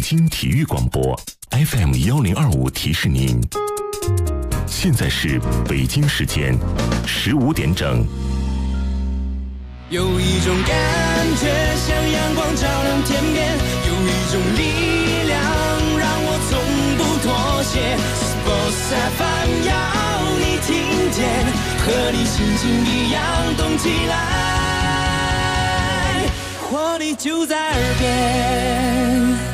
京体育广播 FM1025提示您，现在是北京时间15点整。 有一种感觉像阳光照亮天边，有一种力量让我从不妥协。Sports FM 要你听见，和你心情一样动起来，活力就在耳边。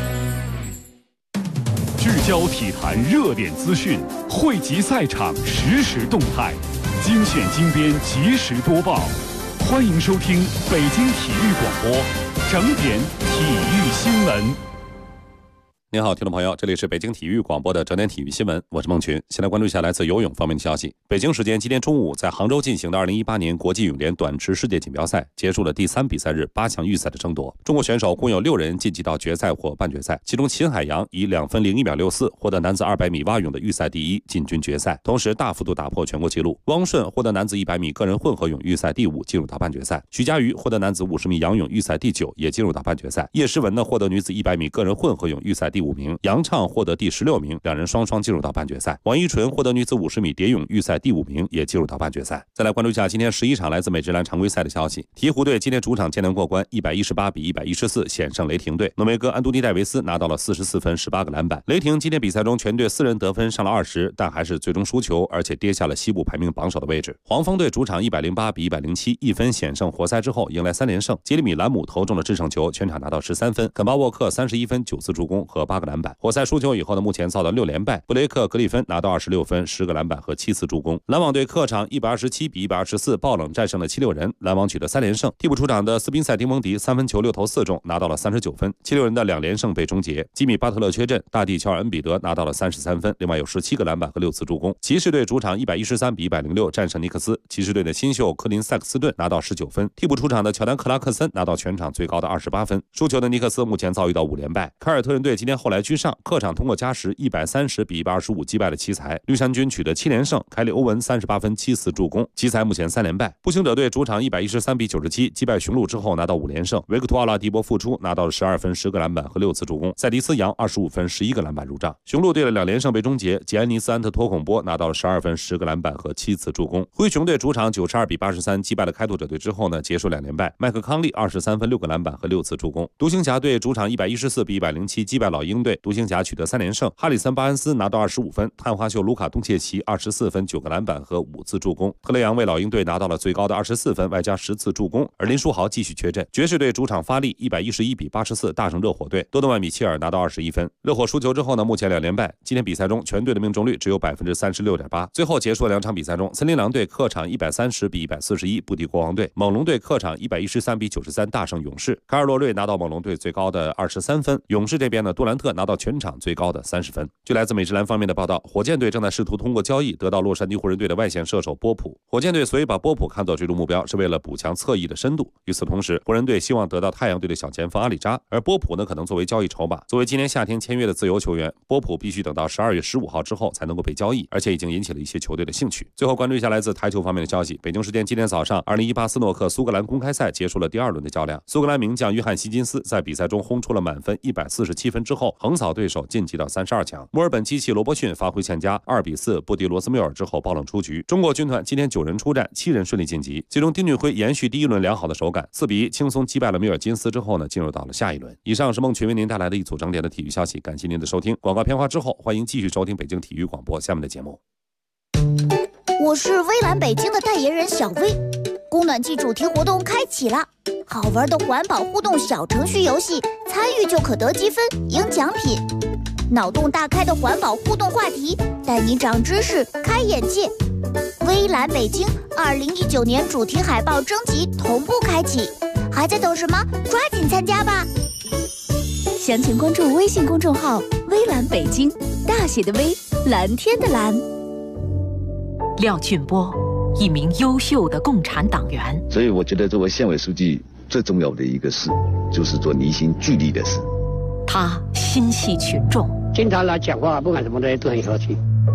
聚焦体坛热点资讯，汇集赛场实时动态，精选精编及时播报。欢迎收听北京体育广播整点体育新闻。 您好，听众朋友，这里是北京体育广播的整点体育新闻，我是孟群。先来关注一下来自游泳方面的消息。北京时间今天中午，在杭州进行的2018年国际泳联短池世界锦标赛结束了第3比赛日8强预赛的争夺。中国选手共有6人晋级到决赛或半决赛，其中秦海洋以2分01秒64获得男子200米蛙泳的预赛第1，进军决赛，同时大幅度打破全国纪录。汪顺获得男子100米个人混合泳预赛第5，进入到半决赛。徐嘉余获得男子50米仰泳预赛第9，也进入到半决赛。叶诗文呢获得女子100米个人混合泳预赛第5名，杨畅获得第16名，两人双双进入到半决赛。王一纯获得女子50米蝶泳预赛第5名，也进入到半决赛。再来关注一下今天11场来自美职篮常规赛的消息。鹈鹕队今天主场艰难过关，118比114险胜雷霆队。诺维哥安东尼戴维斯拿到了44分18个篮板。雷霆今天比赛中全队4人得分上了20，但还是最终输球，而且跌下了西部排名榜首的位置。黄蜂队主场108比107，1分险胜活塞之后迎来3连胜。杰里米兰姆投中了制胜球，全场拿到13分。肯巴沃克31分9次助攻和8个篮板。活塞输球以后呢，目前遭到6连败。布雷克格里芬拿到26分10个篮板和7次助攻。篮网队客场127比124爆冷战胜了76人，篮网取得3连胜。替补出场的斯宾塞丁蒙迪3分球6投4中，拿到了39分。76人的2连胜被终结。吉米巴特勒缺阵，大帝乔尔恩比德拿到了33分，另外有17个篮板和6次助攻。骑士队主场113比106战胜尼克斯。骑士队的新秀科林塞克斯顿拿到19分。替补出场的乔丹克拉克森拿到全场最高的28分。输球的尼克斯目前遭遇到5连败。凯尔特人队今天后来居上，客场通过加时130比125击败了奇才。绿衫军取得7连胜，凯里欧文38分7次助攻。奇才目前3连败。步行者队主场113比97击败雄鹿之后拿到5连胜。维克托阿拉迪波复出，拿到了12分10个篮板和6次助攻。塞迪斯扬25分11个篮板入账。雄鹿队的2连胜被终结，吉安尼斯安特托孔波拿到了12分10个篮板和7次助攻。灰熊队主场92比83击败了开拓者队之后呢，结束2连败。麦克康利23分6个篮板和6次助攻。独行侠队主场114比107击败老鹰队，独行侠取得3连胜。哈里森巴恩斯拿到25分，探花秀卢卡东切奇24分9个篮板和5次助攻。特雷杨为老鹰队拿到了最高的24分外加10次助攻，而林书豪继续缺阵。爵士队主场发力111比84大胜热火队，多德万米切尔拿到21分。热火输球之后呢，目前2连败。今天比赛中全队的命中率只有 36.8%。最后结束2场比赛中，森林狼队客场130比141不敌国王队，猛龙队客场113比93大胜勇士。卡尔洛瑞拿到猛龙队最高的23分，勇士这边呢，杜兰特拿到全场最高的30分。据来自美职篮方面的报道，火箭队正在试图通过交易得到洛杉矶湖人队的外线射手波普。火箭队所以把波普看作追逐目标，是为了补强侧翼的深度。与此同时，湖人队希望得到太阳队的小前锋阿里扎，而波普呢可能作为交易筹码。作为今年夏天签约的自由球员，波普必须等到12月15号之后才能够被交易，而且已经引起了一些球队的兴趣。最后关注一下来自台球方面的消息。北京时间今天早上，2018斯诺克苏格兰公开赛结束了第2轮的较量。苏格兰名将约翰希金斯在比赛中轰出了满分147分之后，横扫对手晋级到32强。墨尔本机器罗伯逊发挥欠佳，2比4不敌罗斯缪尔之后爆冷出局。中国军团今天9人出战，7人顺利晋级，其中丁俊晖延续第1轮良好的手感，4比1轻松击败了米尔金斯之后呢，进入到了下一轮。以上是孟群为您带来的一组整点的体育消息，感谢您的收听。广告片花之后，欢迎继续收听北京体育广播下面的节目。 我是微蓝北京的代言人小薇，供暖季主题活动开启了，好玩的环保互动小程序游戏，参与就可得积分赢奖品。脑洞大开的环保互动话题，带你长知识开眼界。微蓝北京2019年主题海报征集同步开启，还在等什么？抓紧参加吧！详情关注微信公众号微蓝北京，大写的微，蓝天的蓝。 廖俊波，一名优秀的共产党员。 所以我觉得作为县委书记最重要的一个事，就是做离心聚力的事。 他心系群众， 经常来讲话，不管什么的都很和气。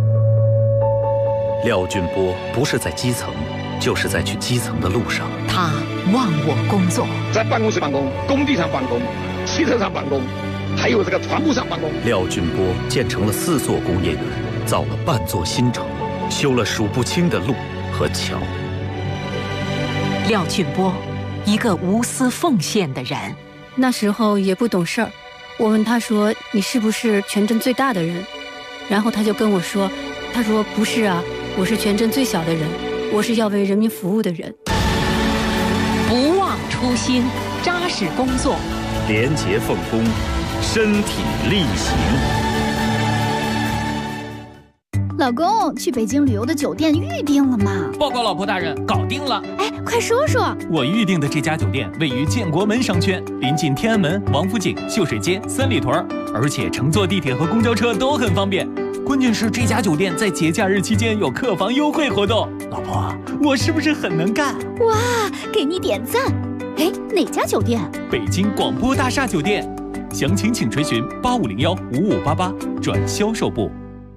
廖俊波不是在基层，就是在去基层的路上。 他忘我工作， 在办公室办公，工地上办公，汽车上办公， 还有这个船坞上办公。 廖俊波建成了4座工业园，造了半座新城，修了数不清的路和桥。 廖俊波，一个无私奉献的人。 那时候也不懂事儿，我问他说：“你是不是全镇最大的人？”然后他就跟我说：“他说不是啊，我是全镇最小的人，我是要为人民服务的人。” 不忘初心，扎实工作， 廉洁奉公，身体力行。 老公，去北京旅游的酒店预定了吗？ 报告老婆大人，搞定了。 哎，快说说。 我预定的这家酒店位于建国门商圈，临近天安门、王府井、秀水街、三里屯，而且乘坐地铁和公交车都很方便。关键是这家酒店在节假日期间有客房优惠活动。老婆，我是不是很能干？ 哇，给你点赞。哎，哪家酒店？ 北京广播大厦酒店。详情请垂询8501-5588转销售部。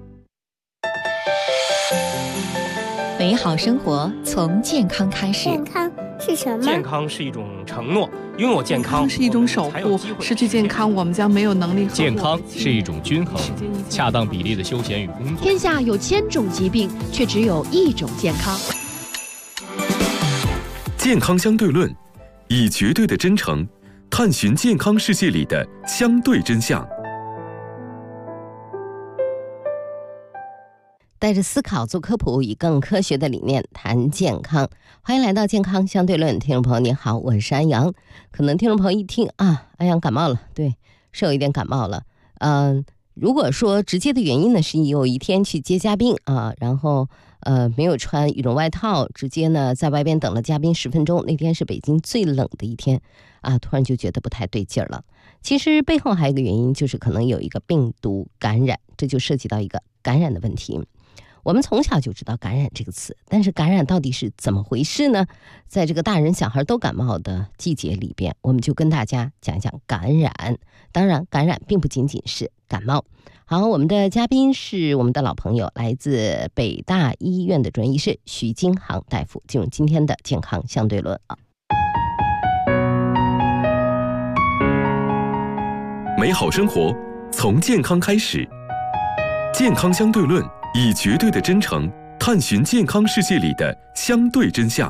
美好生活从健康开始。 健康是什么？ 健康是一种承诺，拥有健康是一种守护，失去健康我们将没有能力。 健康是一种均衡，恰当比例的休闲与工作。 天下有1000种疾病，却只有1种健康。 健康相对论，以绝对的真诚探寻健康世界里的相对真相。 带着思考做科普，以更科学的理念谈健康。欢迎来到健康相对论，听众朋友你好，我是安阳。可能听众朋友一听啊，安阳感冒了，对，是有一点感冒了。如果说直接的原因呢，是有一天去接嘉宾啊，然后没有穿羽绒外套，直接呢在外边等了嘉宾10分钟。那天是北京最冷的一天啊，突然就觉得不太对劲儿了。其实背后还有一个原因，就是可能有一个病毒感染，这就涉及到一个感染的问题。我们从小就知道感染这个词，但是感染到底是怎么回事呢？在这个大人小孩都感冒的季节里边，我们就跟大家讲一讲感染。当然，感染并不仅仅是感冒。好，我们的嘉宾是我们的老朋友，来自北大医院的专业医师徐金航大夫，进入今天的健康相对论啊。 美好生活从健康开始，健康相对论。以绝对的真诚探寻健康世界里的相对真相。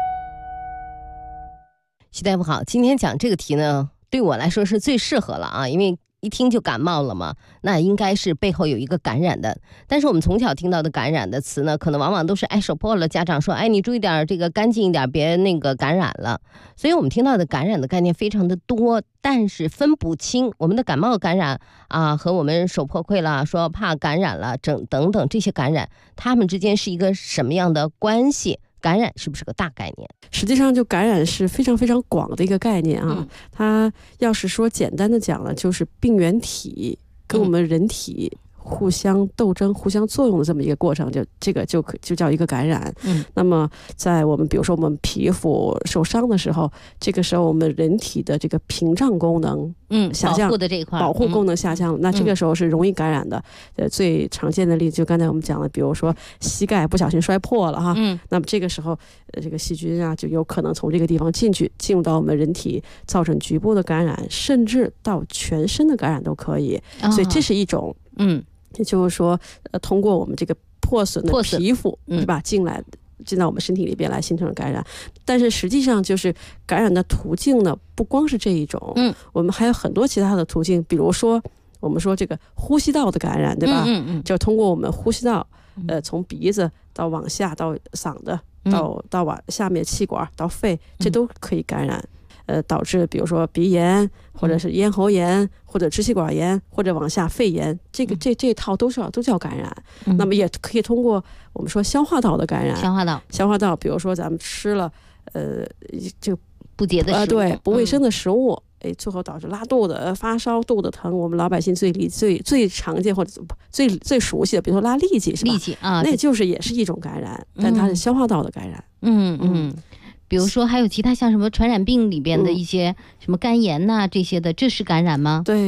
徐大夫好，今天讲这个题呢，对我来说是最适合了啊，因为一听就感冒了嘛，那应该是背后有一个感染的。但是我们从小听到的感染的词呢，可能往往都是手破了，家长说你注意点这个干净一点，别那个感染了。所以我们听到的感染的概念非常的多，但是分不清我们的感冒感染啊和我们手破溃了，说怕感染了等等这些感染，它们之间是一个什么样的关系？感染是不是个大概念？ 实际上就感染是非常非常广的一个概念啊。它要是说简单的讲呢，就是病原体跟我们人体互相斗争、互相作用的这么一个过程，这个就叫一个感染。那么在我们比如说我们皮肤受伤的时候，这个时候我们人体的这个屏障功能下降， 保护的这一块保护功能下降，那这个时候是容易感染的。最常见的例子就刚才我们讲的，比如说膝盖不小心摔破了哈，那么这个时候这个细菌啊就有可能从这个地方进入到我们人体，造成局部的感染，甚至到全身的感染都可以。所以这是一种也就是说通过我们这个破损的皮肤是吧进到我们身体里边来形成感染。但是实际上就是感染的途径呢，不光是这一种，我们还有很多其他的途径。比如说我们说这个呼吸道的感染，对吧？就通过我们呼吸道从鼻子到往下到嗓子到往下面气管到肺，这都可以感染。导致比如说鼻炎或者是咽喉炎或者支气管炎或者往下肺炎，这套都叫感染。那么也可以通过我们说消化道的感染。消化道比如说咱们吃了这个不洁的食物， 对，不卫生的食物，最后导致拉肚子、发烧、肚子疼。我们老百姓最常见或者最熟悉的，比如说拉痢疾，是吧？痢疾啊，那就是也是一种感染，但它是消化道的感染。 比如说还有其他像什么传染病里边的一些什么肝炎呐这些的，这是感染吗？ 对，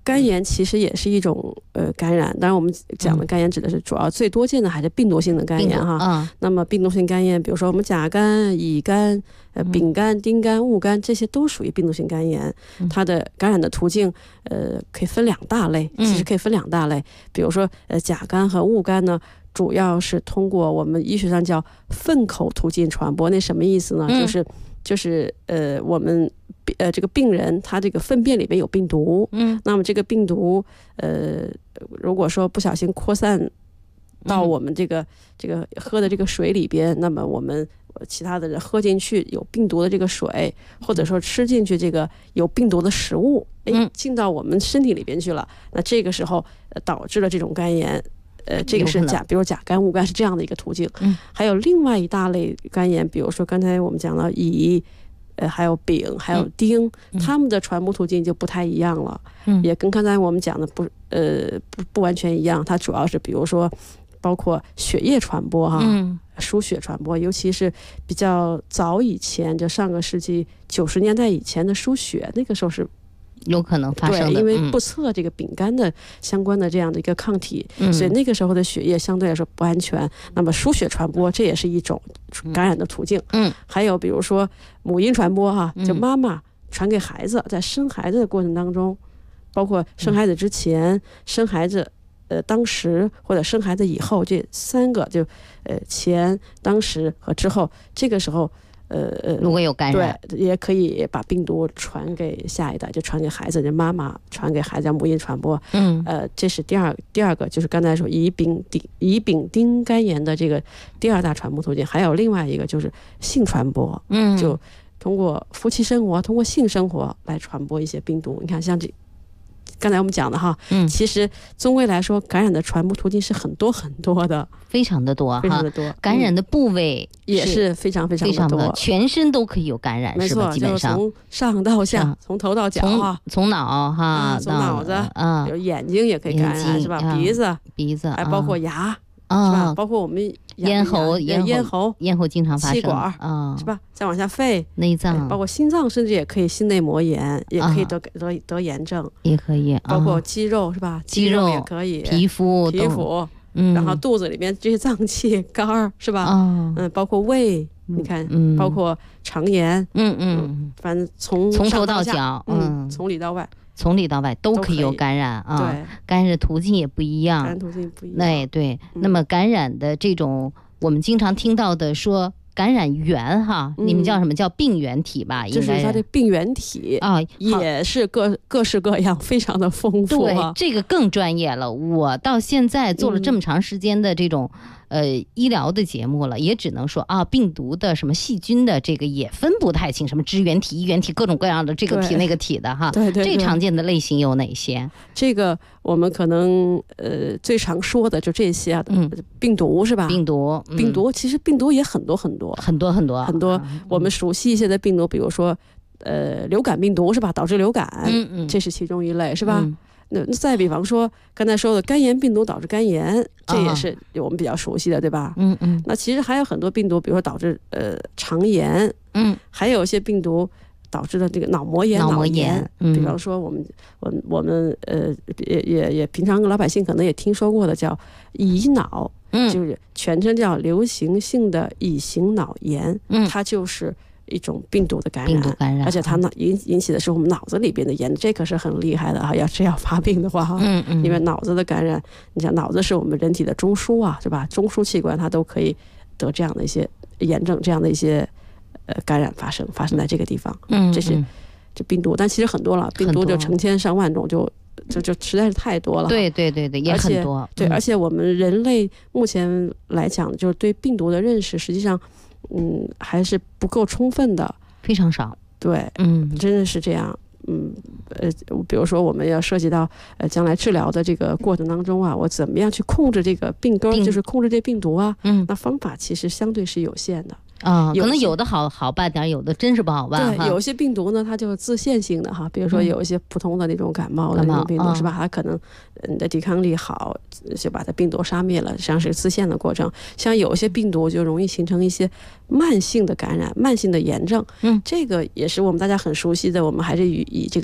肝炎其实也是一种感染，当然我们讲的肝炎指的是主要最多见的还是病毒性的肝炎哈。那么病毒性肝炎，比如说我们甲肝、乙肝、丙肝、丁肝、戊肝，这些都属于病毒性肝炎。它的感染的途径可以分2大类，其实可以分2大类。比如说甲肝和戊肝呢，主要是通过我们医学上叫粪口途径传播。那什么意思呢？就是我们这个病人他这个粪便里面有病毒，那么这个病毒如果说不小心扩散到我们这个喝的这个水里边，那么我们其他的人喝进去有病毒的这个水，或者说吃进去这个有病毒的食物，进到我们身体里边去了，那这个时候导致了这种肝炎。这个是比如甲肝、戊肝是这样的一个途径。还有另外一大类肝炎，比如说刚才我们讲到乙，还有丙，还有丁，他们的传播途径就不太一样了，也跟刚才我们讲的不完全一样。它主要是比如说包括血液传播哈，输血传播，尤其是比较早以前，就上个世纪90年代以前的输血，那个时候是有可能发生的， 对，因为不测这个丙肝的相关的这样的一个抗体，所以那个时候的血液相对来说不安全。那么输血传播这也是一种感染的途径。还有比如说母婴传播哈，就妈妈传给孩子，在生孩子的过程当中，包括生孩子之前、生孩子当时或者生孩子以后，这3个就前、当时和之后，这个时候。 如果有感染， 对，也可以把病毒传给下一代，就传给孩子，就妈妈传给孩子，叫母婴传播。这是第二个，就是刚才说乙丙丁肝炎的这个第2大传播途径。还有另外一个就是性传播，就通过夫妻生活、通过性生活来传播一些病毒。你看，像刚才我们讲的哈，其实总归来说，感染的传播途径是很多很多的， 非常的多，非常的多。感染的部位也是非常非常的多， 全身都可以有感染， 没错， 基本上从上到下，从头到脚哈， 从脑哈， 从脑子比如眼睛也可以感染，是吧？鼻子，还包括牙。是吧？包括我们咽喉经常发生， 气管是吧？再往下肺、 内脏， 包括心脏，甚至也可以心内膜炎，也可以得炎症， 也可以。 包括肌肉是吧？肌肉也可以， 皮肤， 然后肚子里面这些脏器、肝儿是吧？包括胃，你看，包括肠炎，反正从头到脚， 从里到外。 从里到外都可以有感染啊， 对， 感染途径也不一样，对，那么感染的这种，我们经常听到的说感染源哈，你们叫什么叫病原体吧？应该就是它的病原体啊，也是各式各样，非常的丰富。 对，这个更专业了。我到现在做了这么长时间的这种医疗的节目了，也只能说啊，病毒的什么细菌的这个也分不太清，什么支原体、衣原体，各种各样的这个体那个体的哈。 对， 最常见的类型有哪些？ 这个我们可能最常说的就这些，病毒是吧？ 病毒， 其实病毒也很多。我们熟悉一些的病毒，比如说流感病毒是吧？导致流感，这是其中一类是吧？那再比方说刚才说的肝炎病毒导致肝炎，这也是我们比较熟悉的，对吧？那其实还有很多病毒，比如说导致肠炎，还有一些病毒导致的这个脑膜炎，比方说我们也平常老百姓可能也听说过的叫乙脑，就是全称叫流行性的乙型脑炎，它就是一种病毒的感染，而且它引起的是我们脑子里边的炎，这可是很厉害的哈。要发病的话，因为脑子的感染，你想脑子是我们人体的中枢啊，是吧？中枢器官它都可以得这样的一些炎症，这样的一些感染发生在这个地方。这病毒，但其实很多了，病毒就成千上万种，就实在是太多了。 对，也很多。 对，而且我们人类目前来讲，就是对病毒的认识，实际上。还是不够充分的， 非常少。 对，真的是这样。比如说我们要涉及到将来治疗的这个过程当中啊，我怎么样去控制这个病根，就是控制这病毒啊，那方法其实相对是有限的。 可能有的好办点，有的真是不好办。 对，有些病毒呢，它就是自限性的哈，比如说有一些普通的那种感冒的那种病毒是吧？它可能你的抵抗力好，就把它病毒杀灭了，实际上是自限的过程。像有一些病毒就容易形成一些慢性的感染、慢性的炎症。这个也是我们大家很熟悉的，我们还是以这个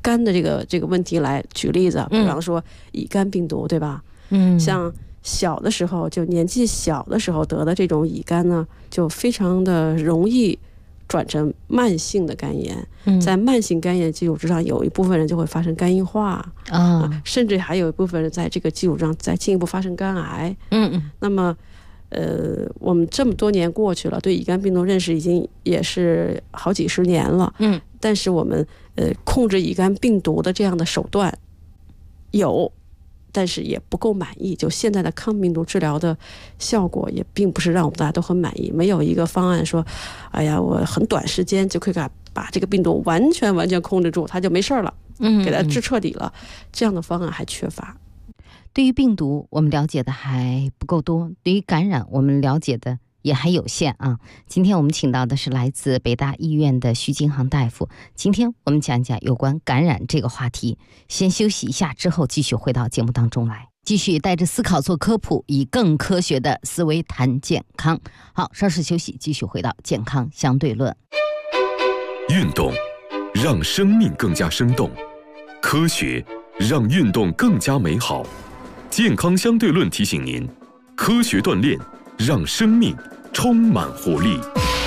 肝的这个问题来举例子，比方说乙肝病毒，对吧？像小的时候，就年纪小的时候得的这种乙肝呢，就非常的容易转成慢性的肝炎。在慢性肝炎基础之上，有一部分人就会发生肝硬化甚至还有一部分人在这个基础上再进一步发生肝癌。那么我们这么多年过去了，对乙肝病毒认识也是好几十年了。但是我们控制乙肝病毒的这样的手段有，但是也不够满意。就现在的抗病毒治疗的效果也并不是让我们大家都很满意，没有一个方案说，哎呀，我很短时间就可以把这个病毒完全控制住，它就没事了，给它治彻底了。这样的方案还缺乏。 对于病毒，我们了解的还不够多；对于感染，我们了解的也还有限啊。今天我们请到的是来自北大医院的徐金航大夫。今天我们讲讲有关感染这个话题。先休息一下，之后继续回到节目当中来，继续带着思考做科普，以更科学的思维谈健康。好，稍事休息，继续回到健康相对论。 运动让生命更加生动，科学让运动更加美好。健康相对论提醒您，科学锻炼让生命充满活力。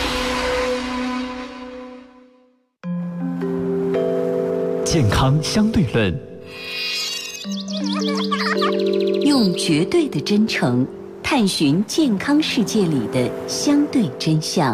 健康相对论， 用绝对的真诚探寻健康世界里的相对真相。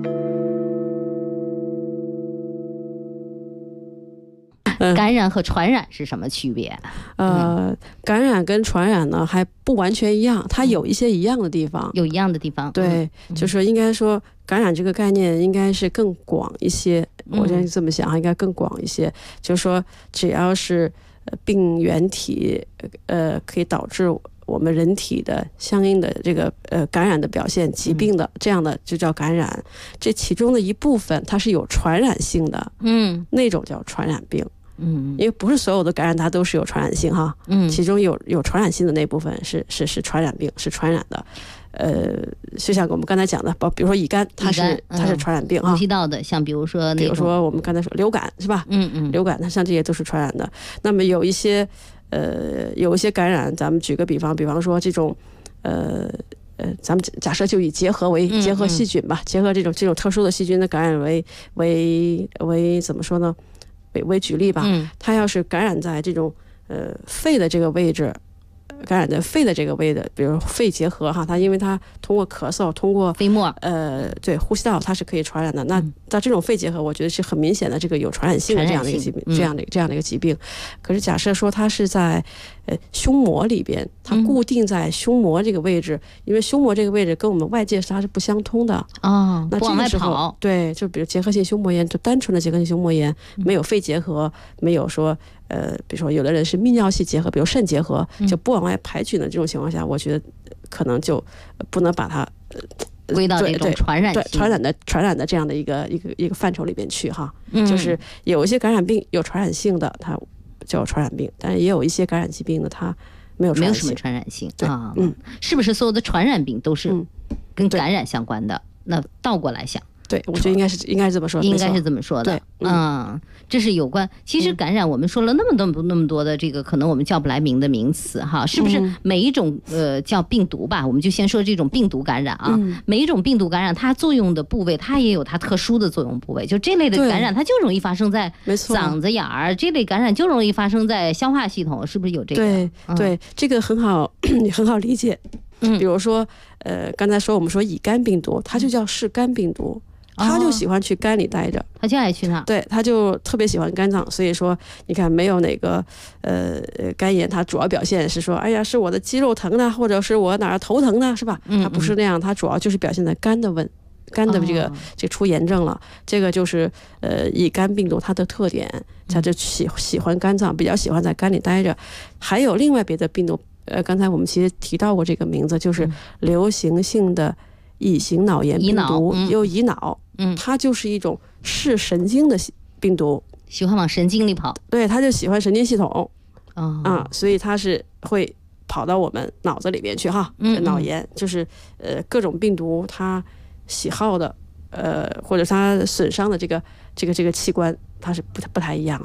感染和传染是什么区别？ 感染跟传染呢还不完全一样，它有一些一样的地方， 有一样的地方。 对，就是应该说感染这个概念应该是更广一些。我现在这么想，应该更广一些，就是说只要是病原体可以导致我们人体的相应的这个感染的表现、疾病的这样的就叫感染。这其中的一部分它是有传染性的，那种叫传染病。因为不是所有的感染它都是有传染性哈，其中有传染性的那部分是传染病，是传染的。就像我们刚才讲的，比如说乙肝，它是传染病啊， 呼吸道的，像比如说我们刚才说流感是吧？流感它像这些都是传染的。那么有一些感染，咱们举个比方说这种咱们假设就以结核细菌吧，结合这种特殊的细菌的感染为怎么说呢？为举例吧，它要是感染在这种肺的这个位置，感染在肺的这个位置，比如肺结核哈，它因为它通过咳嗽，通过飞沫， 对呼吸道它是可以传染的。那这种肺结核，我觉得是很明显的这个有传染性的这样的一个疾病，这样的一个疾病。可是假设说它是在胸膜里边，它固定在胸膜这个位置，因为胸膜这个位置跟我们外界它是不相通的那这个时候对，就比如结核性胸膜炎，就单纯的结核性胸膜炎，没有肺结核，没有说比如说有的人是泌尿系结核，比如肾结核，就不往外排菌的这种情况下，我觉得可能就不能把它归到这种传染的这样的一个范畴里边去哈。就是有一些感染病有传染性的，它叫传染病，但是也有一些感染疾病呢，它没有什么传染性啊。是不是所有的传染病都是跟感染相关的？那倒过来想。 对，我觉得应该是这么说， 应该是这么说的。对，这是有关。其实感染，我们说了那么多的这个可能我们叫不来名的名词哈，是不是每一种叫病毒吧？我们就先说这种病毒感染啊，每一种病毒感染它作用的部位，它也有它特殊的作用部位。就这类的感染，它就容易发生在嗓子眼儿；这类感染就容易发生在消化系统，是不是有这个？ 对，这个很好理解。比如说刚才我们说乙肝病毒，它就叫是肝病毒。他就喜欢去肝里待着， 他就爱去那， 对，他就特别喜欢肝脏，所以说你看没有哪个肝炎，它主要表现是说，哎呀，是我的肌肉疼呢，或者是我哪儿头疼呢，是吧？它不是那样，它主要就是表现在肝的这个出炎症了，这个就是乙肝病毒它的特点，它就喜欢肝脏，比较喜欢在肝里待着。还有另外别的病毒，刚才我们其实提到过这个名字，就是流行性的乙型脑炎病毒，有乙脑。它就是一种视神经的病毒， 喜欢往神经里跑。 对，它就喜欢神经系统所以它是会跑到我们脑子里边去哈。脑炎就是各种病毒它喜好的或者它损伤的这个器官，它是不太一样的。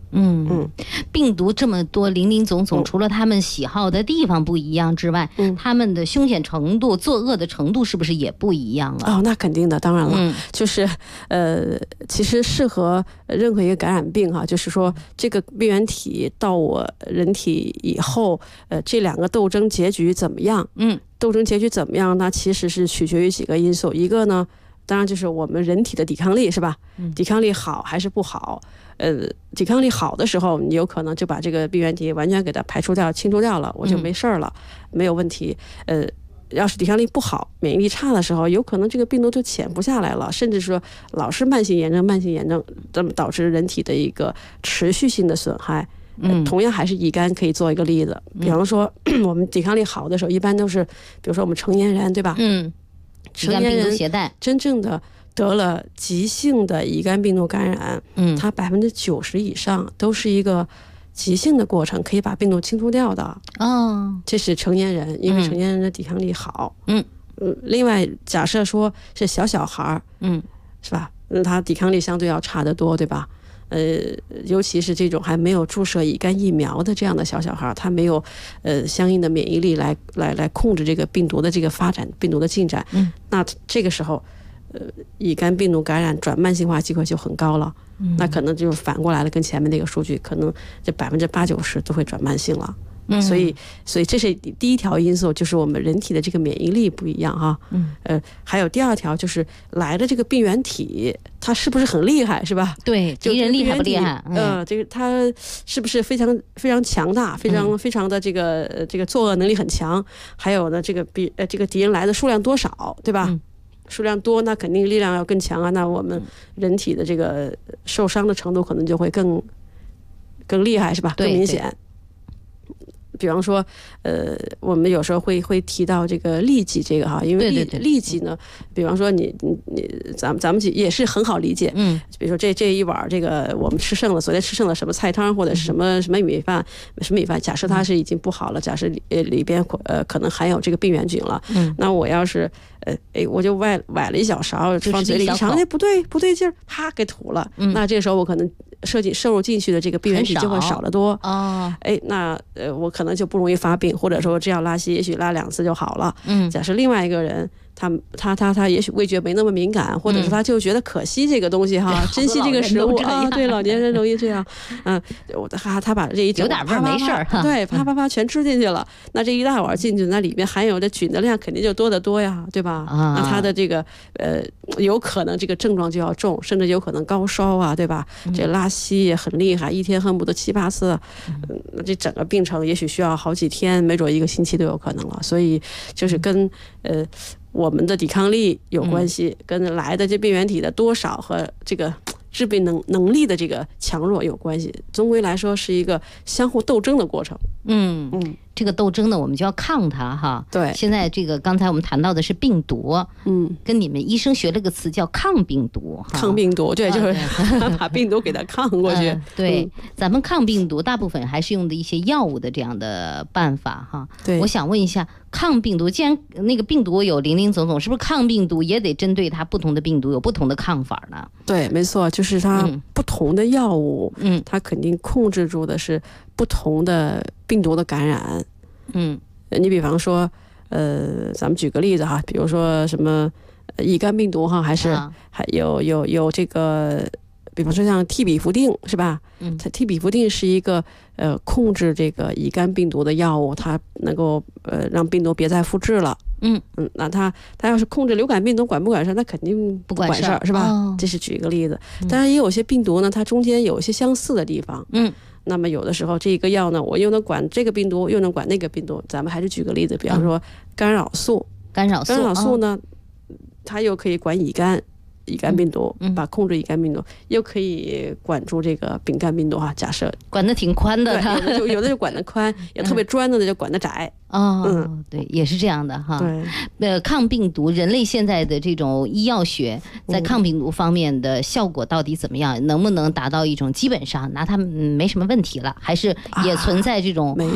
病毒这么多林林总总，除了他们喜好的地方不一样之外，他们的凶险程度、作恶的程度是不是也不一样了？ 哦，那肯定的，当然了，就是其实适合任何一个感染病哈，就是说这个病原体到我人体以后，这两个斗争结局怎么样？斗争结局怎么样？那其实是取决于几个因素，一个呢，当然就是我们人体的抵抗力是吧？抵抗力好还是不好？抵抗力好的时候，你有可能就把这个病原体完全给它排除掉、清除掉了，我就没事儿了，没有问题。要是抵抗力不好、免疫力差的时候，有可能这个病毒就潜不下来了，甚至说老是慢性炎症，这么导致人体的一个持续性的损害。同样还是乙肝可以做一个例子，比方说我们抵抗力好的时候，一般都是，比如说我们成年人，对吧？成年人真正的得了急性的乙肝病毒感染，它90%以上都是一个急性的过程，可以把病毒清除掉的。这是成年人，因为成年人的抵抗力好。另外假设说是小孩，是吧？他抵抗力相对要差得多，对吧？尤其是这种还没有注射乙肝疫苗的这样的小孩，他没有相应的免疫力来控制这个病毒的这个发展、病毒的进展。那这个时候，乙肝病毒感染转慢性化机会就很高了。那可能就反过来了，跟前面那个数据，可能这80%-90%都会转慢性了。所以这是第一条因素，就是我们人体的这个免疫力不一样哈。还有第二条就是来的这个病原体，它是不是很厉害，是吧？ 对，敌人厉害不厉害？ 这个它是不是非常非常强大，非常的这个作恶能力很强？还有呢，这个敌人来的数量多少，对吧？数量多，那肯定力量要更强啊。那我们人体的这个受伤的程度可能就会更厉害，是吧？更明显。比方说，我们有时候会提到这个痢疾这个哈，因为痢疾呢，比方说咱们也是很好理解，比如说这一碗这个我们吃剩了，昨天吃剩了什么菜汤或者是什么米饭，假设它是已经不好了，假设里边可能含有这个病原菌了，那我要是我就崴了一小勺放嘴里一尝，不对劲儿，啪给吐了，那这个时候我可能摄入进去的这个病原体就会少得多。那我可能就不容易发病，或者说这样拉稀也许拉2次就好了。假设另外一个人他也许味觉没那么敏感，或者是他就觉得可惜这个东西哈，珍惜这个食物啊。对，老年人容易这样。他把这一整有点味儿没事儿， 对，啪全吃进去了。那这一大碗进去，那里面含有的菌的量肯定就多得多呀，对吧？那他的这个有可能这个症状就要重，甚至有可能高烧啊，对吧？这拉稀也很厉害，一天恨不得7、8次。这整个病程也许需要好几天，没准1个星期都有可能了。所以就是跟我们的抵抗力有关系，跟来的这病原体的多少和这个致病能力的这个强弱有关系。终归来说是一个相互斗争的过程。 这个斗争呢，我们就要抗它哈。 对， 现在这个刚才我们谈到的是病毒，跟你们医生学了个词叫抗病毒。 抗病毒，对，就是把病毒给它抗过去。 对，咱们抗病毒大部分还是用的一些药物的这样的办法哈。 对， 我想问一下，抗病毒既然那个病毒有林林总总，是不是抗病毒也得针对它不同的病毒有不同的抗法呢？ 对，没错，就是它不同的药物，它肯定控制住的是不同的病毒的感染。你比方说，咱们举个例子哈，比如说什么乙肝病毒哈，还有这个，比方说像替比福定是吧？替比福定是一个控制这个乙肝病毒的药物，它能够让病毒别再复制了。那它要是控制流感病毒管不管事，那肯定不管事儿是吧？这是举一个例子。当然也有些病毒呢，它中间有一些相似的地方。那么有的时候这个药呢，我又能管这个病毒，又能管那个病毒。咱们还是举个例子，比方说干扰素呢，它又可以管乙肝病毒，把控制乙肝病毒，又可以管住这个丙肝病毒哈。假设管得挺宽的， 有的就管得宽，也特别专的就管得窄。 对，也是这样的哈。 对， 抗病毒，人类现在的这种医药学在抗病毒方面的效果到底怎么样？能不能达到一种基本上拿它没什么问题了？还是也存在这种没有？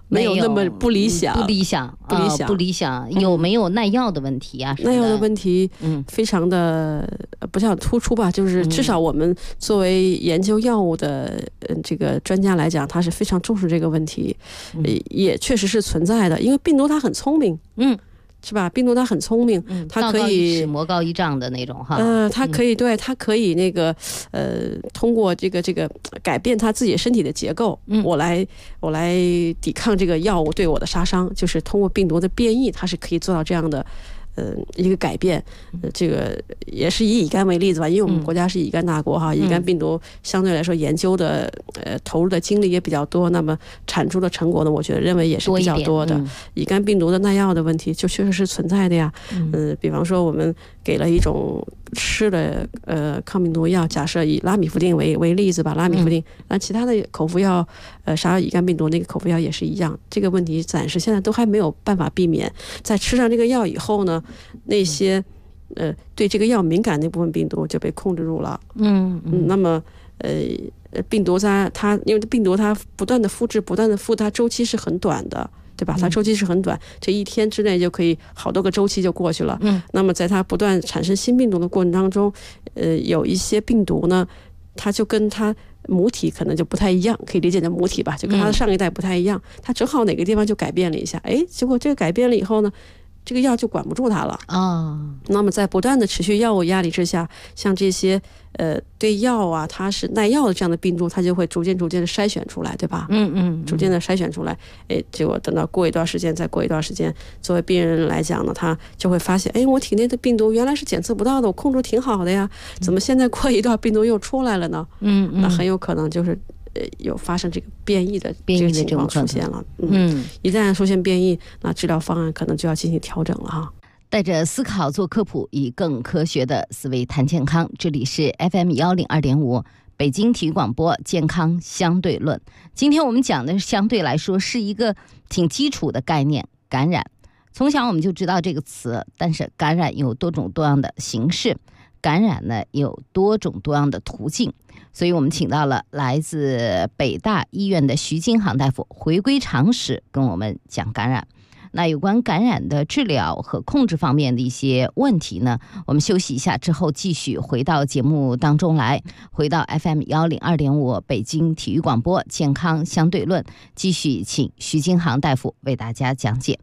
没有那么不理想， 不理想。有没有耐药的问题啊？ 耐药的问题，非常的不叫突出吧，就是至少我们作为研究药物的这个专家来讲，他是非常重视这个问题，也确实是存在的。因为病毒它很聪明，是吧？病毒它很聪明，它可以魔高一丈的那种哈。 它可以它可以那个通过这个改变它自己身体的结构，我来抵抗这个药物对我的杀伤，就是通过病毒的变异，它是可以做到这样的。一个改变，这个也是以乙肝为例子吧，因为我们国家是乙肝大国哈，乙肝病毒相对来说研究的投入的精力也比较多，那么产出的成果呢，我觉得认为也是比较多的。乙肝病毒的耐药的问题就确实是存在的呀，比方说我们给了一种吃的抗病毒药，假设以拉米福定为例子吧，拉米福定，那其他的口服药杀乙肝病毒那个口服药也是一样，这个问题暂时现在都还没有办法避免。在吃上这个药以后呢，那些对这个药敏感那部分病毒就被控制住了。那么病毒它因为病毒它不断的复制，它周期是很短的。对吧？它周期是很短，这一天之内就可以好多个周期就过去了。那么在它不断产生新病毒的过程当中，有一些病毒呢，它就跟它母体可能就不太一样，可以理解成母体吧，就跟它的上一代不太一样。它正好哪个地方就改变了一下，结果这个改变了以后呢，这个药就管不住它了那么在不断的持续药物压力之下，像这些对药啊它是耐药的这样的病毒，它就会逐渐的筛选出来，对吧？逐渐的筛选出来，结果等到过一段时间，再过一段时间，作为病人来讲呢，他就会发现，我体内的病毒原来是检测不到的，我控制挺好的呀，怎么现在过一段病毒又出来了呢？那很有可能就是有发生这个变异的这个情况出现了。一旦出现变异，那治疗方案可能就要进行调整了哈。 带着思考做科普，以更科学的思维谈健康。这里是 FM102.5北京体育广播健康相对论。今天我们讲的相对来说是一个挺基础的概念，感染。从小我们就知道这个词，但是感染有多种多样的形式，感染呢有多种多样的途径。所以我们请到了来自北大医院的徐金航大夫，回归常识跟我们讲感染。那有关感染的治疗和控制方面的一些问题呢，我们休息一下之后继续回到节目当中来，回到 FM102.5北京体育广播健康相对论，继续请徐金航大夫为大家讲解。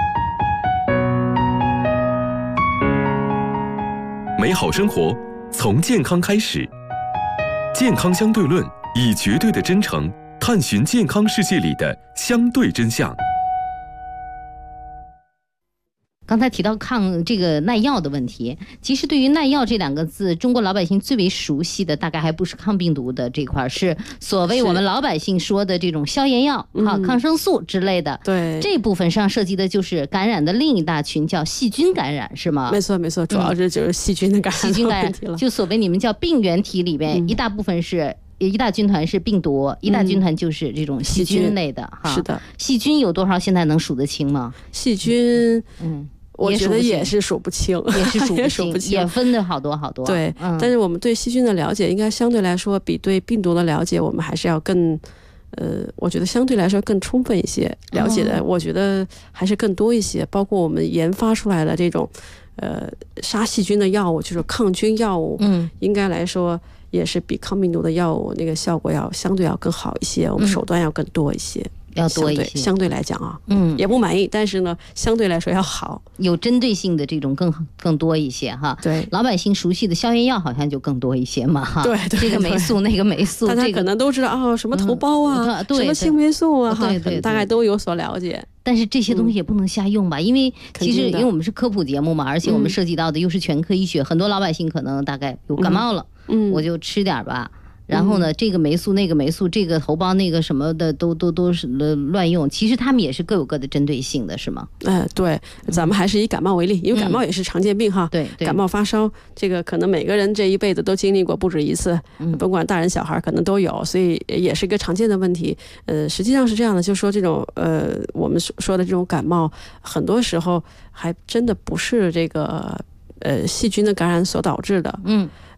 美好生活从健康开始，健康相对论以绝对的真诚探寻健康世界里的相对真相。 刚才提到这个耐药的问题，其实对于耐药这两个字，中国老百姓最为熟悉的大概还不是抗病毒的这块，是所谓我们老百姓说的这种消炎药抗生素之类的。 对， 这部分上涉及的就是感染的另一大群，叫细菌感染，是吗？ 没错，主要就是细菌的感染。 细菌感染就所谓你们叫病原体里面，一大部分是一大军团是病毒，一大军团就是这种细菌类的哈。 是的， 细菌有多少现在能数得清吗？ 细菌，我觉得也是数不清， 也是数不清，也分的好多好多。 对，但是我们对细菌的了解，应该相对来说比对病毒的了解，我们还是要更，我觉得相对来说更充分一些，了解的，我觉得还是更多一些。包括我们研发出来的这种，杀细菌的药物，就是抗菌药物，应该来说也是比抗病毒的药物那个效果相对要更好一些，我们手段要更多一些。 要多一些， 相对来讲啊，也不满意，但是呢，相对来说要好， 有针对性的这种更多一些哈。 对， 老百姓熟悉的消炎药好像就更多一些嘛哈。 对， 这个霉素那个霉素， 大家可能都知道什么头孢啊，什么青霉素啊， 对， 大概都有所了解。 但是这些东西也不能瞎用吧，因为其实因为我们是科普节目嘛，而且我们涉及到的又是全科医学，很多老百姓可能大概有感冒了，我就吃点吧。然后呢，这个霉素那个霉素，这个头孢那个什么的都是乱用，其实他们也是各有各的针对性的，是吗？ 对，咱们还是以感冒为例，因为感冒也是常见病哈。 对， 感冒发烧，这个可能每个人这一辈子都经历过不止一次，甭管大人小孩可能都有，所以也是一个常见的问题。实际上是这样的，就说这种我们说的这种感冒，很多时候还真的不是这个细菌的感染所导致的。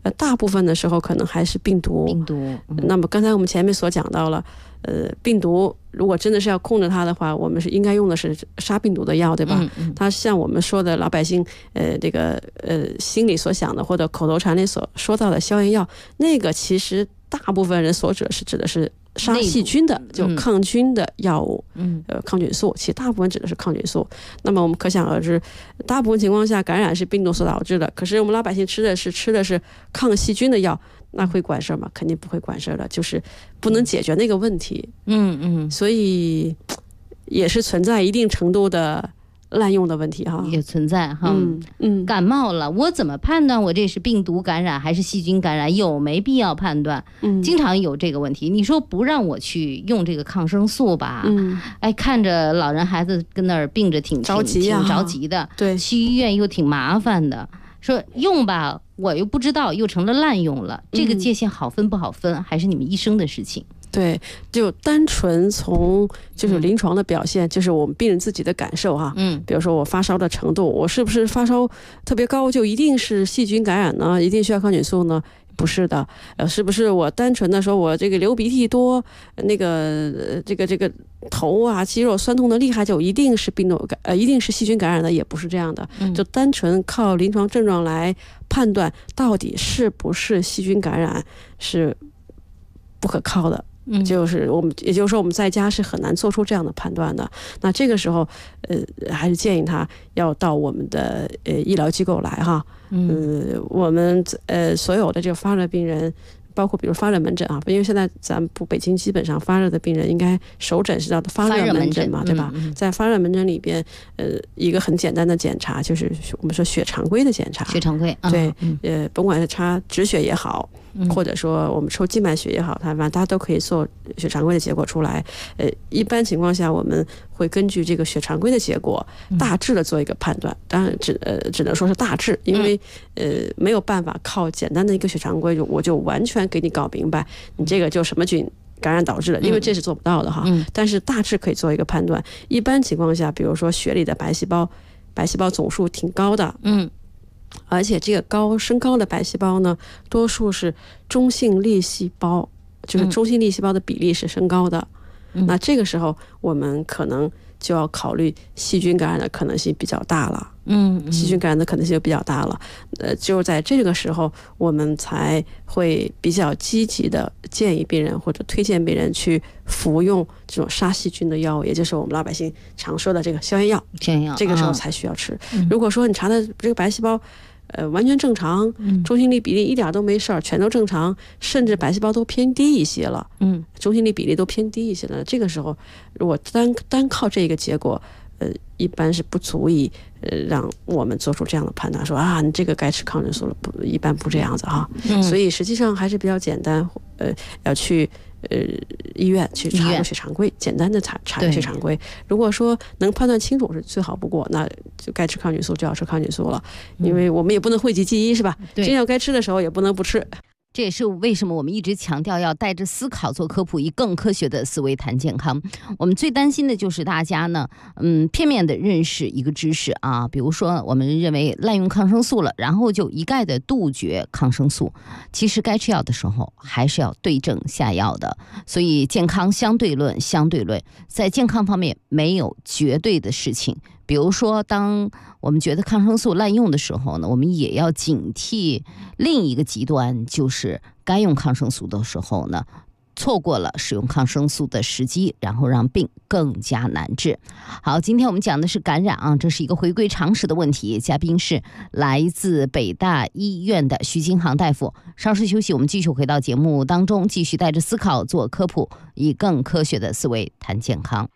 大部分的时候可能还是病毒。那么刚才我们前面所讲到了，病毒如果真的是要控制它的话，我们是应该用的是杀病毒的药，对吧？它像我们说的老百姓这个心里所想的或者口头禅里所说到的消炎药，那个其实大部分人所指的是杀细菌的，就抗菌的药物，抗菌素，其实大部分指的是抗菌素。那么我们可想而知，大部分情况下感染是病毒所导致的，可是我们老百姓吃的是抗细菌的药，那会管事吗？肯定不会管事的，就是不能解决那个问题。所以也是存在一定程度的滥用的问题哈， 也存在哈。感冒了，我怎么判断我这是病毒感染还是细菌感染？有没必要判断？经常有这个问题。你说不让我去用这个抗生素吧？哎，看着老人孩子跟那儿病着挺着急的， 对， 去医院又挺麻烦的。说用吧，我又不知道，又成了滥用了。这个界限好分不好分，还是你们医生的事情。 对，就单纯从就是临床的表现，就是我们病人自己的感受哈。比如说我发烧的程度，我是不是发烧特别高就一定是细菌感染呢？一定需要抗菌素呢？不是的，是不是我单纯的说我这个流鼻涕多，那个这个头啊肌肉酸痛的厉害，就一定是一定是细菌感染的？也不是这样的，就单纯靠临床症状来判断到底是不是细菌感染是不可靠的。也就是说我们在家是很难做出这样的判断的。那这个时候还是建议他要到我们的医疗机构来哈。我们所有的这个发热病人，包括比如发热门诊啊，因为现在咱们北京基本上发热的病人应该首诊是叫发热门诊嘛，对吧？在发热门诊里边，一个很简单的检查就是我们说血常规的检查。 血常规， 对，甭管是查止血也好，或者说我们抽静脉血也好，反正大家都可以做血常规的结果出来。一般情况下，我们会根据这个血常规的结果，大致的做一个判断。当然只能说是大致，因为没有办法靠简单的一个血常规，我就完全给你搞明白你这个就什么菌感染导致的，因为这是做不到的哈。但是大致可以做一个判断。一般情况下，比如说血里的白细胞总数挺高的，而且这个升高的白细胞呢，多数是中性粒细胞，就是中性粒细胞的比例是升高的。那这个时候我们可能就要考虑细菌感染的可能性比较大了。细菌感染的可能性就比较大了。就在这个时候，我们才会比较积极的建议病人或者推荐病人去服用这种杀细菌的药物，也就是我们老百姓常说的这个消炎药。这个时候才需要吃。如果说你查的这个白细胞完全正常，中性粒比例一点都没事儿，全都正常，甚至白细胞都偏低一些了，中性粒比例都偏低一些了，这个时候如果单靠这个结果，一般是不足以让我们做出这样的判断，说啊你这个该吃抗生素了，一般不这样子哈。所以实际上还是比较简单，要去医院去查个血常规，简单的查个血常规。如果说能判断清楚是最好不过，那就该吃抗菌素就要吃抗菌素了，因为我们也不能讳疾忌医是吧？真要该吃的时候也不能不吃。 这也是为什么我们一直强调要带着思考做科普，以更科学的思维谈健康。我们最担心的就是大家呢，片面的认识一个知识啊，比如说我们认为滥用抗生素了，然后就一概的杜绝抗生素。其实该吃药的时候还是要对症下药的。所以健康相对论，在健康方面没有绝对的事情。比如说，当我们觉得抗生素滥用的时候呢，我们也要警惕另一个极端，就是该用抗生素的时候呢，错过了使用抗生素的时机，然后让病更加难治。好，今天我们讲的是感染啊，这是一个回归常识的问题。嘉宾是来自北大医院的徐金航大夫。稍事休息，我们继续回到节目当中，继续带着思考做科普，以更科学的思维谈健康。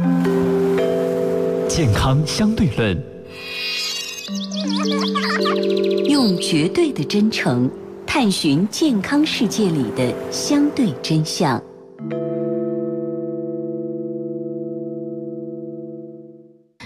健康相对论， 用绝对的真诚探寻健康世界里的相对真相。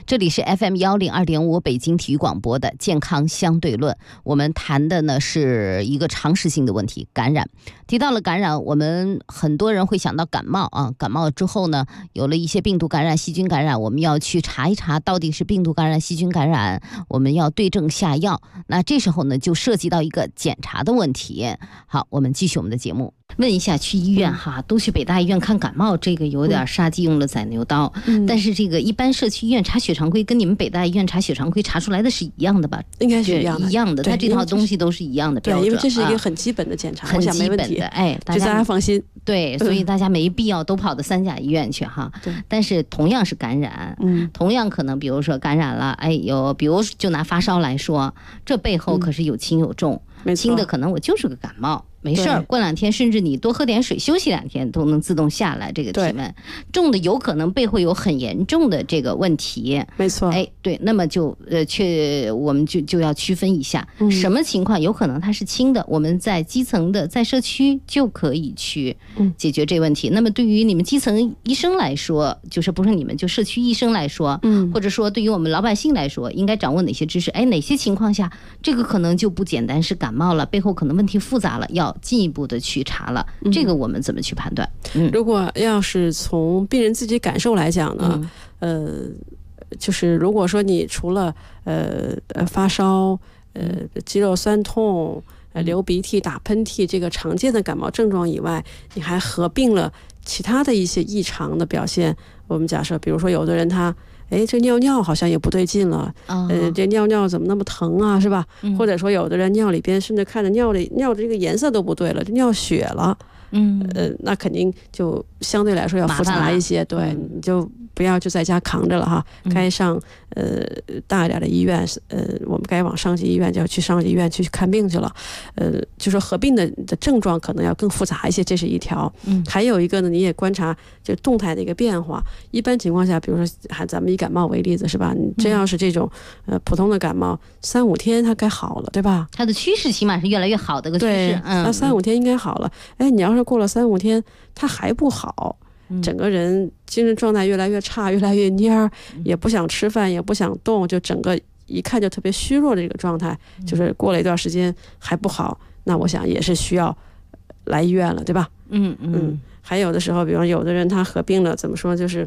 这里是 FM102.5北京体育广播的健康相对论。我们谈的呢是一个常识性的问题，感染。提到了感染，我们很多人会想到感冒啊，感冒之后呢，有了一些病毒感染、细菌感染，我们要去查一查到底是病毒感染、细菌感染，我们要对症下药。那这时候呢，就涉及到一个检查的问题。好，我们继续我们的节目。问一下，去医院哈，都去北大医院看感冒，这个有点杀鸡用了宰牛刀。但是这个一般社区医院查血常规，跟你们北大医院查血常规查出来的是一样的吧？ 应该是一样的， 它这套东西都是一样的标准。 对，因为这是一个很基本的检查， 很基本的，哎， 大家放心。 对，所以大家没必要都跑到3甲医院去哈。但是同样是感染，同样可能比如说感染了，哎，比如就拿发烧来说，这背后可是有轻有重，轻的可能我就是个感冒。没事儿，过2天甚至你多喝点水，休息2天都能自动下来这个体温。重的有可能背后有很严重的这个问题。 没错， 哎，对，那么就我们就要区分一下，什么情况有可能它是轻的，我们在基层的在社区就可以去解决这问题。那么对于你们基层医生来说，就是不是你们就社区医生来说，或者说对于我们老百姓来说，应该掌握哪些知识？哎，哪些情况下这个可能就不简单是感冒了，背后可能问题复杂了，要进一步的去查了，这个我们怎么去判断？ 如果要是从病人自己感受来讲呢，就是如果说你除了发烧、肌肉酸痛、流鼻涕、打喷嚏这个常见的感冒症状以外，你还合并了其他的一些异常的表现。我们假设，比如说有的人他这尿尿好像也不对劲了，这尿尿怎么那么疼啊，是吧？或者说有的人尿里边甚至看着尿的这个颜色都不对了，就尿血了，那肯定就相对来说要复杂一些，对，你就不要就在家扛着了哈，该上大一点的医院，我们该往上级医院就要去上级医院去看病去了，就说合并的症状可能要更复杂一些，这是一条。还有一个呢，你也观察就动态的一个变化。一般情况下，比如说咱们以感冒为例子是吧？你真要是这种普通的感冒，3-5天它该好了，对吧？ 它的趋势起码是越来越好的个趋势。 那3-5天应该好了。哎，你要是过了3-5天它还不好，整个人精神状态越来越差，越来越蔫，也不想吃饭，也不想动，就整个一看就特别虚弱的这个状态，就是过了一段时间还不好，那我想也是需要来医院了，对吧？还有的时候，比如有的人他合并了，怎么说，就是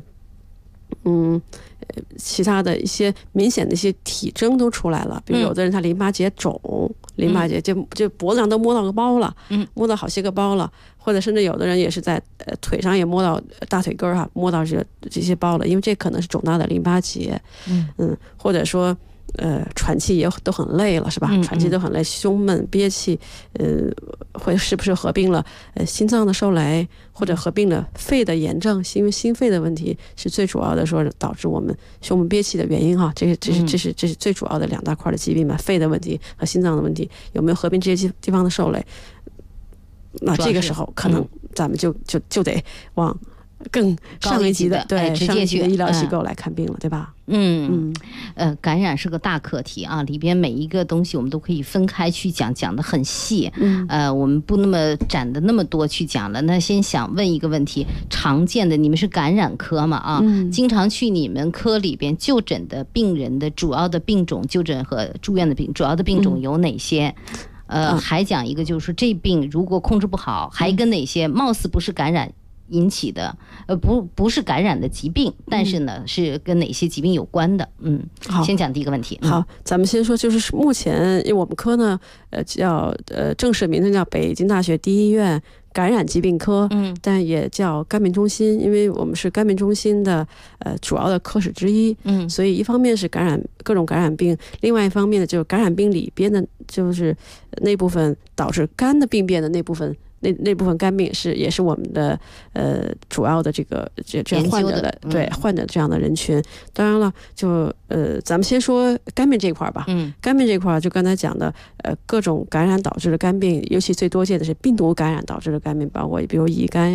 其他的一些明显的一些体征都出来了，比如有的人他淋巴结肿，淋巴结就脖子上都摸到个包了，摸到好些个包了，或者甚至有的人也是在腿上也摸到大腿根哈，摸到这些包了，因为这可能是肿大的淋巴结，或者说喘气也都很累了，是吧？喘气都很累，胸闷憋气，会是不是合并了心脏的受累，或者合并了肺的炎症？因为心肺的问题是最主要的，说导致我们胸闷憋气的原因哈。这是最主要的2大块的疾病嘛，肺的问题和心脏的问题有没有合并这些地方的受累？那这个时候可能咱们就得往更上一级的直接去医疗机构来看病了，对吧？ 感染是个大课题啊，里边每一个东西我们都可以分开去讲得很细。我们不那么展的那么多去讲了。那先想问一个问题，常见的，你们是感染科嘛？啊，经常去你们科里边就诊的病人的主要的病种，就诊和住院的主要的病种有哪些？还讲一个，就是说这病如果控制不好，还跟哪些貌似不是感染引起的，不是感染的疾病，但是呢是跟哪些疾病有关的？好，先讲第一个问题。 好，咱们先说，就是目前因为我们科呢，叫正式名称叫北京大学第一医院感染疾病科，但也叫肝病中心，因为我们是肝病中心的主要的科室之一，所以一方面是各种感染病，另外一方面呢就是感染病里边的，就是那部分导致肝的病变的那部分。那部分肝病也是我们的主要的这样患者的患者这样的人群。当然了，就咱们先说肝病这块吧。肝病这块就刚才讲的各种感染导致的肝病，尤其最多见的是病毒感染导致的肝病，包括比如乙肝呀、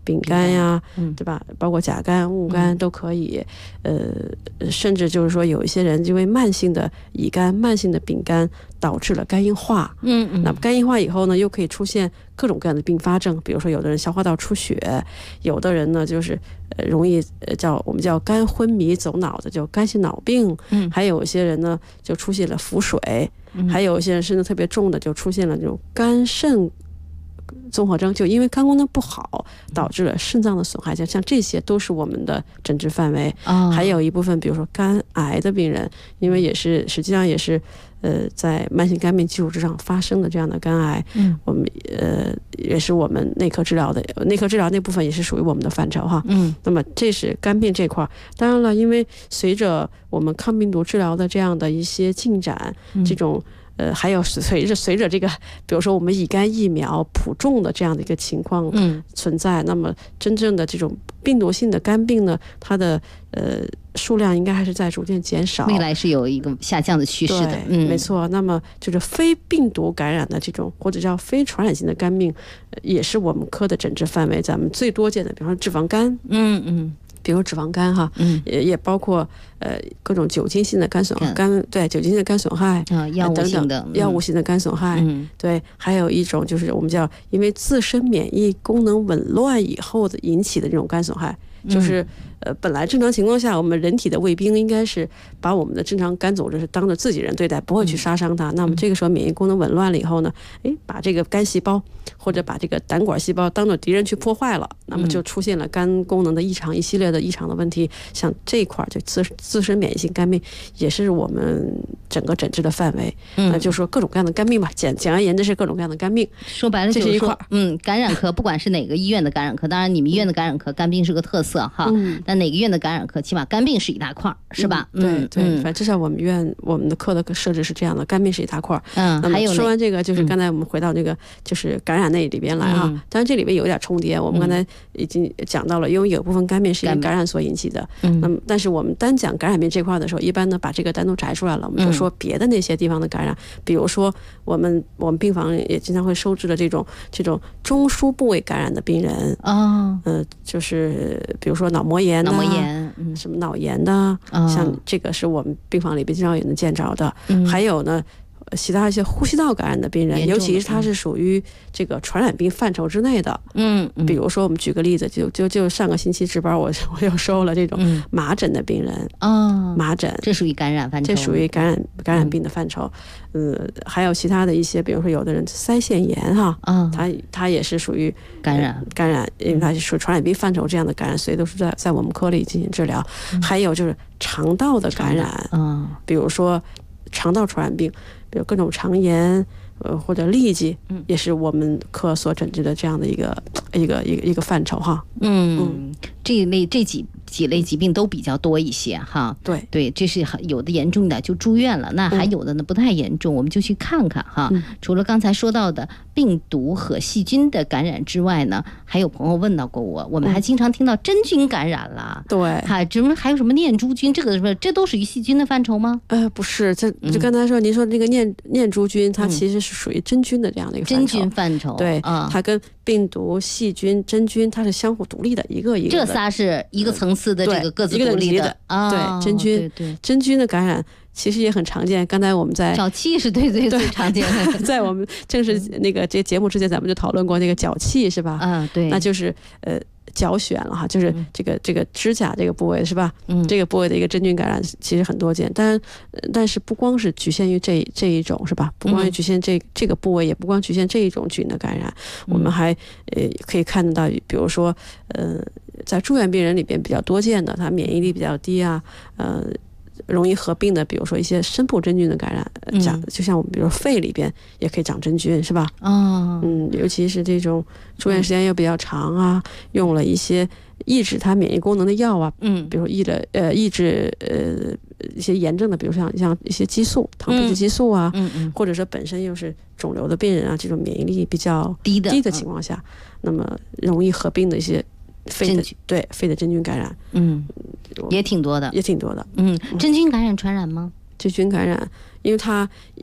丙肝呀，对吧？包括甲肝、戊肝都可以。甚至就是说，有一些人因为慢性的乙肝、慢性的丙肝导致了肝硬化。那么肝硬化以后呢，又可以出现各种各样的并发症，比如说有的人消化道出血，有的人呢就是容易我们叫肝昏迷走脑的，就肝性脑病。还有一些人呢就出现了腹水，还有一些人甚至特别重的就出现了这种肝肾综合征，就因为肝功能不好导致了肾脏的损害，像这些都是我们的诊治范围。还有一部分比如说肝癌的病人，因为实际上也是在慢性肝病基础之上发生的这样的肝癌，我们也是我们内科治疗那部分也是属于我们的范畴哈。那么这是肝病这块。当然了，因为随着我们抗病毒治疗的这样的一些进展，这种还有随着这个，比如说我们乙肝疫苗普种的这样的一个情况存在，那么真正的这种病毒性的肝病呢，它的数量应该还是在逐渐减少， 未来是有一个下降的趋势的。 没错。那么就是非病毒感染的这种或者叫非传染性的肝病，也是我们科的诊治范围咱们最多见的，比方说脂肪肝。比如脂肪肝哈，也包括各种酒精性的肝损害，酒精性的肝损害药物性的药物性的肝损害，对，还有一种就是我们叫因为自身免疫功能紊乱以后的引起的这种肝损害，就是本来正常情况下，我们人体的卫兵应该是把我们的正常肝组织是当着自己人对待，不会去杀伤它。那么这个时候免疫功能紊乱了以后呢，把这个肝细胞或者把这个胆管细胞当做敌人去破坏了，那么就出现了肝功能的异常，一系列的异常的问题。像这一块就自身免疫性肝病也是我们整个诊治的范围。那就是说各种各样的肝病吧，简而言之是各种各样的肝病。 说白了就是这是一块。 感染科不管是哪个医院的感染科，当然你们医院的感染科肝病是个特色哈。但哪个医院的感染科起码肝病是一大块，是吧？ 对，反正至少我们院我们的科的设置是这样的，肝病是一大块。 还有说完这个，就是刚才我们回到这个就是感染那里边来哈。当然这里边有点重叠，我们刚才已经讲到了，因为有部分肝病是因感染所引起的。那么但是我们单讲感染病这块的时候，一般呢把这个单独摘出来了，我们就说别的那些地方的感染，比如说我们病房也经常会收治的这种中枢部位感染的病人。就是比如说脑膜炎、什么脑炎的，像这个是我们病房里边经常也能见着的。还有呢，其他一些呼吸道感染的病人，尤其是它是属于这个传染病范畴之内的。比如说我们举个例子，就上个星期值班，我又收了这种麻疹的病人。麻疹这属于感染范畴， 这属于感染病的范畴。还有其他的一些，比如说有的人腮腺炎哈，它也是属于感染，因为它是属于传染病范畴这样的感染，所以都是在我们科里进行治疗。还有就是肠道的感染，比如说肠道传染病，比如各种肠炎或者痢疾，也是我们科所诊治的这样的一个范畴哈。 这一类这几类疾病都比较多一些哈。对，这是有的严重的就住院了，那还有的呢不太严重，我们就去看看哈。除了刚才说到的病毒和细菌的感染之外呢，还有朋友问到过我们还经常听到真菌感染了。 对， 还有什么念珠菌，这都属于细菌的范畴吗？ 不是，就刚才说您说这个念珠菌，它其实是属于真菌的这样的一个真菌范畴。 对，它跟病毒、细菌、真菌它是相互独立的，一个一个的。 这仨是一个层次的，这个各自独立的。 对，真菌，真菌的感染其实也很常见。刚才我们在脚气是最常见的， 在我们正式那个这节目之前，咱们就讨论过那个脚气是吧？ 对， 那就是脚癣了哈，就是这个指甲这个部位是吧？这个部位的一个真菌感染其实很多见，但是不光是局限于这一种是吧？不光是局限这个部位，也不光局限这一种菌的感染，我们还可以看得到，比如说在住院病人里边比较多见的，他免疫力比较低啊，容易合并的，比如说一些深部真菌的感染，就像我们比如肺里边也可以长真菌，是吧？尤其是这种住院时间又比较长啊，用了一些抑制它免疫功能的药啊，比如抑制一些炎症的，比如像一些激素，糖皮质激素啊，或者说本身又是肿瘤的病人啊，这种免疫力比较低的情况下，那么容易合并的一些肺的真菌感染， 也挺多的。 真菌感染传染吗？ 真菌感染，因为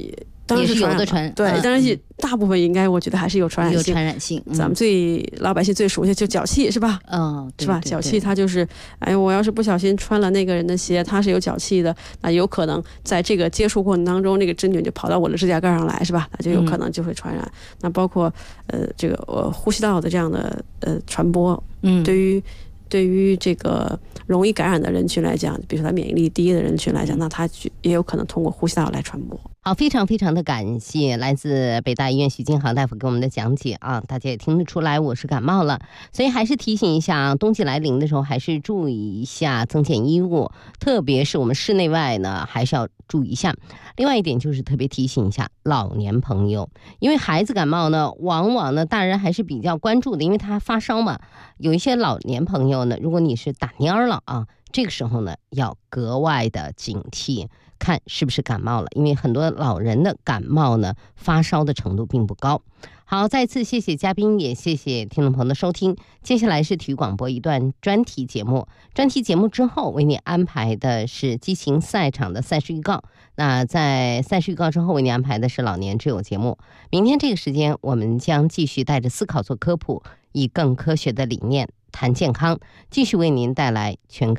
当然是有的传， 对，当然大部分应该我觉得还是有传染性。 有传染性， 咱们老百姓最熟悉就脚气是吧？是吧？脚气它就是，哎，我要是不小心穿了那个人的鞋，它是有脚气的，那有可能在这个接触过程当中，那个真菌就跑到我的指甲盖上来，是吧？那就有可能就会传染。那包括这个呼吸道的这样的传播，对于这个容易感染的人群来讲，比如说他免疫力低的人群来讲，那他也有可能通过呼吸道来传播。 好，非常非常的感谢来自北大医院许金航大夫给我们的讲解啊，大家也听得出来我是感冒了，所以还是提醒一下，冬季来临的时候还是注意一下增减衣物，特别是我们室内外呢还是要注意一下。另外一点就是特别提醒一下老年朋友，因为孩子感冒呢，往往呢大人还是比较关注的，因为他发烧嘛。有一些老年朋友呢，如果你是打蔫了啊，这个时候呢要格外的警惕，看是不是感冒了，因为很多老人的感冒呢发烧的程度并不高。好，再次谢谢嘉宾，也谢谢听众朋友的收听。接下来是体育广播一段专题节目，专题节目之后为你安排的是激情赛场的赛事预告。那在赛事预告之后为你安排的是老年之友节目。明天这个时间我们将继续带着思考做科普，以更科学的理念谈健康，继续为您带来全科